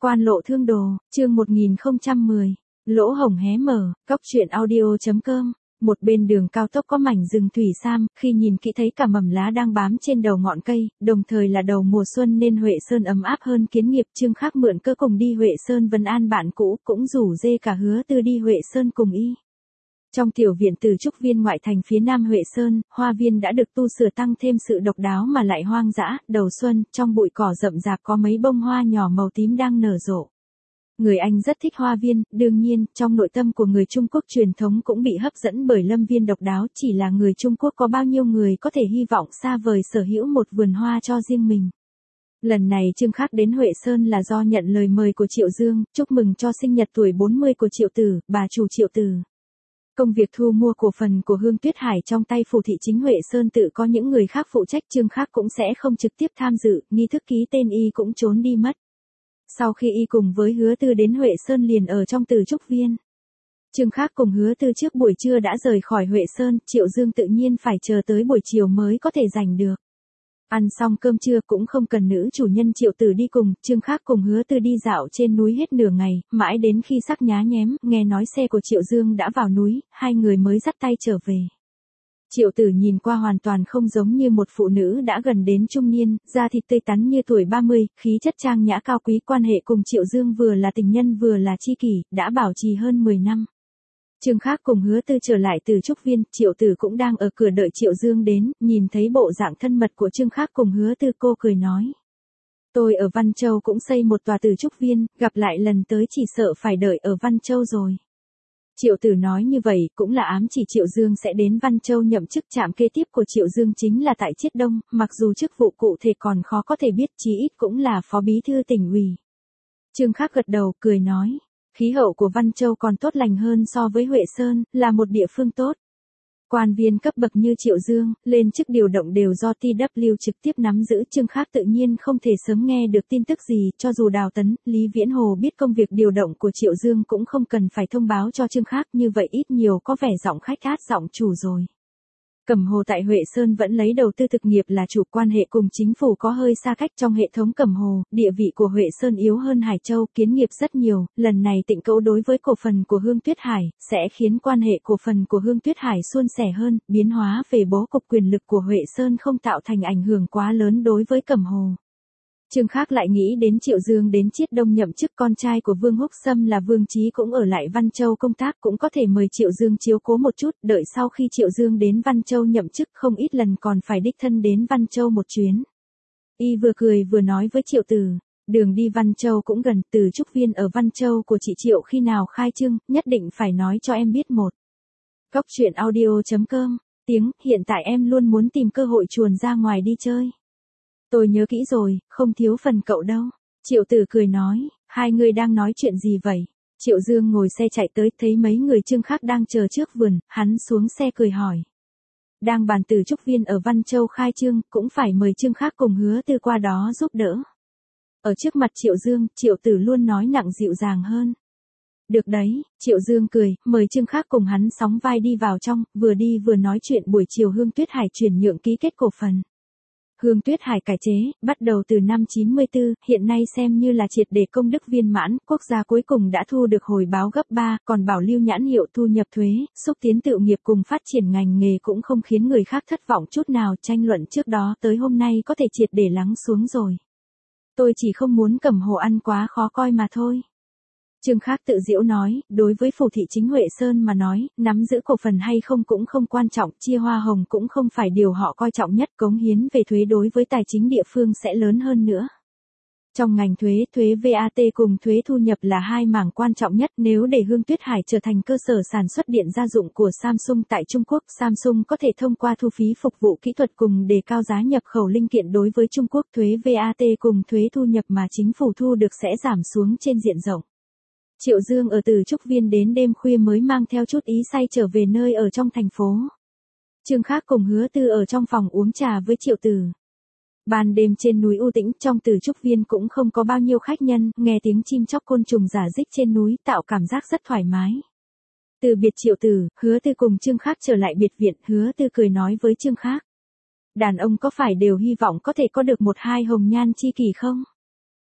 Quan lộ thương đồ, chương 1010, lỗ hổng hé mở, cóc truyện audio.com. Một bên đường cao tốc có mảnh rừng thủy sam, khi nhìn kỹ thấy cả mầm lá đang bám trên đầu ngọn cây, đồng thời là đầu mùa xuân nên Huệ Sơn ấm áp hơn kiến nghiệp. Trương Khắc mượn cơ cùng đi Huệ Sơn vấn an bạn cũ, cũng rủ dê cả Hứa Tư đi Huệ Sơn cùng y. Trong tiểu viện Từ Trúc Viên ngoại thành phía nam Huệ Sơn, hoa viên đã được tu sửa tăng thêm sự độc đáo mà lại hoang dã. Đầu xuân, trong bụi cỏ rậm rạp có mấy bông hoa nhỏ màu tím đang nở rộ. Người Anh rất thích hoa viên, đương nhiên, trong nội tâm của người Trung Quốc truyền thống cũng bị hấp dẫn bởi lâm viên độc đáo, chỉ là người Trung Quốc có bao nhiêu người có thể hy vọng xa vời sở hữu một vườn hoa cho riêng mình. Lần này Trương Khắc đến Huệ Sơn là do nhận lời mời của Triệu Dương, chúc mừng cho sinh nhật tuổi 40 của Triệu Tử, bà chủ Triệu Tử. Công việc thu mua cổ phần của Hương Tuyết Hải trong tay phủ thị chính Huệ Sơn tự có những người khác phụ trách, Trương Khắc cũng sẽ không trực tiếp tham dự, nghi thức ký tên y cũng trốn đi mất. Sau khi y cùng với Hứa Tư đến Huệ Sơn liền ở trong Từ Trúc Viên. Trương Khắc cùng Hứa Tư trước buổi trưa đã rời khỏi Huệ Sơn, Triệu Dương tự nhiên phải chờ tới buổi chiều mới có thể giành được. Ăn xong cơm trưa cũng không cần nữ chủ nhân Triệu Tử đi cùng, Trương Khắc cùng Hứa Tư đi dạo trên núi hết nửa ngày, mãi đến khi sắc nhá nhém, nghe nói xe của Triệu Dương đã vào núi, hai người mới dắt tay trở về. Triệu Tử nhìn qua hoàn toàn không giống như một phụ nữ đã gần đến trung niên, da thịt tươi tắn như tuổi 30, khí chất trang nhã cao quý, quan hệ cùng Triệu Dương vừa là tình nhân vừa là tri kỷ, đã bảo trì hơn 10 năm. Trương Khắc cùng Hứa Tư trở lại Từ Trúc Viên, Triệu Tử cũng đang ở cửa đợi Triệu Dương đến, nhìn thấy bộ dạng thân mật của Trương Khắc cùng Hứa Tư cô cười nói. Tôi ở Văn Châu cũng xây một tòa Từ Trúc Viên, gặp lại lần tới chỉ sợ phải đợi ở Văn Châu rồi. Triệu Tử nói như vậy cũng là ám chỉ Triệu Dương sẽ đến Văn Châu nhậm chức, trạm kế tiếp của Triệu Dương chính là tại Chiết Đông, mặc dù chức vụ cụ thể còn khó có thể biết, chí ít cũng là phó bí thư tỉnh ủy. Trương Khắc gật đầu cười nói, khí hậu của Văn Châu còn tốt lành hơn so với Huệ Sơn, là một địa phương tốt. Quan viên cấp bậc như Triệu Dương, lên chức điều động đều do TW trực tiếp nắm giữ, Trương Khắc tự nhiên không thể sớm nghe được tin tức gì, cho dù Đào Tấn, Lý Viễn Hồ biết công việc điều động của Triệu Dương cũng không cần phải thông báo cho Trương Khắc, như vậy ít nhiều có vẻ giọng khách át giọng chủ rồi. Cẩm Hồ tại Huệ Sơn vẫn lấy đầu tư thực nghiệp là chủ, quan hệ cùng chính phủ có hơi xa cách. Trong hệ thống Cẩm Hồ, địa vị của Huệ Sơn yếu hơn Hải Châu, kiến nghiệp rất nhiều, lần này Tịnh Cữu đối với cổ phần của Hương Tuyết Hải, sẽ khiến quan hệ cổ phần của Hương Tuyết Hải suôn sẻ hơn, biến hóa về bố cục quyền lực của Huệ Sơn không tạo thành ảnh hưởng quá lớn đối với Cẩm Hồ. Trương Khắc lại nghĩ đến Triệu Dương đến Chiết Đông nhậm chức, con trai của Vương Húc Sâm là Vương Chí cũng ở lại Văn Châu công tác, cũng có thể mời Triệu Dương chiếu cố một chút, đợi sau khi Triệu Dương đến Văn Châu nhậm chức không ít lần còn phải đích thân đến Văn Châu một chuyến. Y vừa cười vừa nói với Triệu Tử, đường đi Văn Châu cũng gần, Từ Trúc Viên ở Văn Châu của chị Triệu khi nào khai trương, nhất định phải nói cho em biết một. Cóc truyện audio.com, tiếng, hiện tại em luôn muốn tìm cơ hội chuồn ra ngoài đi chơi. Tôi nhớ kỹ rồi, không thiếu phần cậu đâu. Triệu Tử cười nói, hai người đang nói chuyện gì vậy? Triệu Dương ngồi xe chạy tới, thấy mấy người Trương Khắc đang chờ trước vườn, hắn xuống xe cười hỏi. Đang bàn Từ Trúc Viên ở Văn Châu khai trương, cũng phải mời Trương Khắc cùng Hứa Tư qua đó giúp đỡ. Ở trước mặt Triệu Dương, Triệu Tử luôn nói nặng dịu dàng hơn. Được đấy, Triệu Dương cười, mời Trương Khắc cùng hắn sóng vai đi vào trong, vừa đi vừa nói chuyện. Buổi chiều Hương Tuyết Hải chuyển nhượng ký kết cổ phần. Hương Tuyết Hải cải chế, bắt đầu từ năm 94, hiện nay xem như là triệt để công đức viên mãn, quốc gia cuối cùng đã thu được hồi báo gấp 3, còn bảo lưu nhãn hiệu, thu nhập thuế, xúc tiến tự nghiệp cùng phát triển ngành nghề cũng không khiến người khác thất vọng chút nào, tranh luận trước đó tới hôm nay có thể triệt để lắng xuống rồi. Tôi chỉ không muốn Cẩm Hồ ăn quá khó coi mà thôi. Trương Khắc tự giễu nói, đối với phủ thị chính Huệ Sơn mà nói, nắm giữ cổ phần hay không cũng không quan trọng, chia hoa hồng cũng không phải điều họ coi trọng nhất, cống hiến về thuế đối với tài chính địa phương sẽ lớn hơn nữa. Trong ngành thuế, thuế VAT cùng thuế thu nhập là hai mảng quan trọng nhất, nếu để Hương Tuyết Hải trở thành cơ sở sản xuất điện gia dụng của Samsung tại Trung Quốc, Samsung có thể thông qua thu phí phục vụ kỹ thuật cùng đề cao giá nhập khẩu linh kiện đối với Trung Quốc, thuế VAT cùng thuế thu nhập mà chính phủ thu được sẽ giảm xuống trên diện rộng. Triệu Dương ở Từ Trúc Viên đến đêm khuya mới mang theo chút ý say trở về nơi ở trong thành phố. Trương Khắc cùng Hứa Tư ở trong phòng uống trà với Triệu Tử. Ban đêm trên núi u tĩnh, trong Từ Trúc Viên cũng không có bao nhiêu khách nhân, nghe tiếng chim chóc côn trùng rả rích trên núi tạo cảm giác rất thoải mái. Từ biệt Triệu Tử, Hứa Tư cùng Trương Khắc trở lại biệt viện, Hứa Tư cười nói với Trương Khắc. Đàn ông có phải đều hy vọng có thể có được một hai hồng nhan chi kỷ không?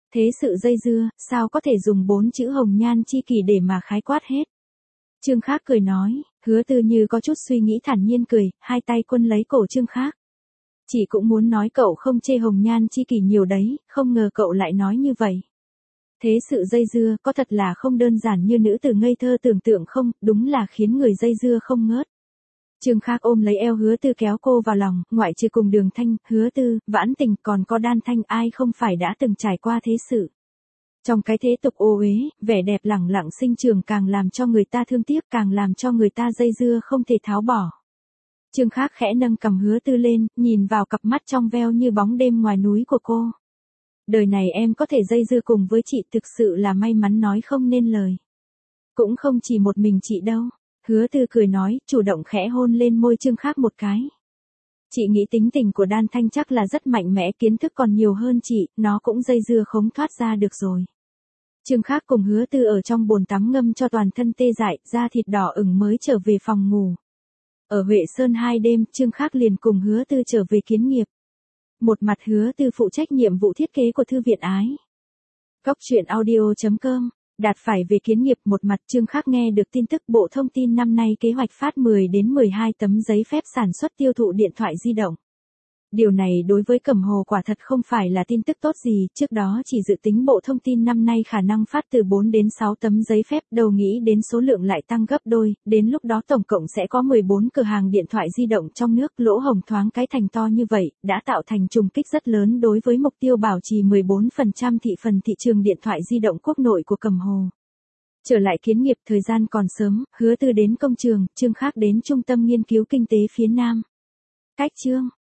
Thế sự dây dưa, sao có thể dùng 4 chữ hồng nhan chi kỷ để mà khái quát hết. Trương Khác cười nói, Hứa Tư như có chút suy nghĩ thản nhiên cười, hai tay quân lấy cổ Trương Khác. Chị cũng muốn nói cậu không chê hồng nhan chi kỷ nhiều đấy, không ngờ cậu lại nói như vậy. Thế sự dây dưa có thật là không đơn giản như nữ tử ngây thơ tưởng tượng không, đúng là khiến người dây dưa không ngớt. Trương Khác ôm lấy eo Hứa Tư kéo cô vào lòng, ngoại trừ cùng Đường Thanh, Hứa Tư, Vãn Tình còn có Đan Thanh ai không phải đã từng trải qua thế sự. Trong cái thế tục ô uế, vẻ đẹp lẳng lặng sinh trường càng làm cho người ta thương tiếc càng làm cho người ta dây dưa không thể tháo bỏ. Trương Khác khẽ nâng cầm Hứa Tư lên, nhìn vào cặp mắt trong veo như bóng đêm ngoài núi của cô. Đời này em có thể dây dưa cùng với chị thực sự là may mắn nói không nên lời. Cũng không chỉ một mình chị đâu. Hứa Tư cười nói, chủ động khẽ hôn lên môi Trương Khác một cái. Chị nghĩ tính tình của Đan Thanh chắc là rất mạnh mẽ, kiến thức còn nhiều hơn chị, nó cũng dây dưa không thoát ra được rồi. Trương Khác cùng Hứa Tư ở trong bồn tắm ngâm cho toàn thân tê dại, da thịt đỏ ửng mới trở về phòng ngủ. Ở Huệ Sơn 2 đêm, Trương Khác liền cùng Hứa Tư trở về kiến nghiệp. Một mặt Hứa Tư phụ trách nhiệm vụ thiết kế của thư viện Ái Cóc truyện audio.com, đạt phải về kiến nghiệp. Một mặt Trương Khác nghe được tin tức Bộ Thông tin năm nay kế hoạch phát 10 đến 12 tấm giấy phép sản xuất tiêu thụ điện thoại di động. Điều này đối với Cẩm Hồ quả thật không phải là tin tức tốt gì, trước đó chỉ dự tính Bộ Thông tin năm nay khả năng phát từ 4 đến 6 tấm giấy phép, đâu nghĩ đến số lượng lại tăng gấp đôi, đến lúc đó tổng cộng sẽ có 14 cửa hàng điện thoại di động trong nước, lỗ hổng thoáng cái thành to như vậy, đã tạo thành trùng kích rất lớn đối với mục tiêu bảo trì 14% thị phần thị trường điện thoại di động quốc nội của Cẩm Hồ. Trở lại kiến nghiệp, thời gian còn sớm, Hứa Tư đến công trường, Trương Khác đến trung tâm nghiên cứu kinh tế phía Nam. Cách chương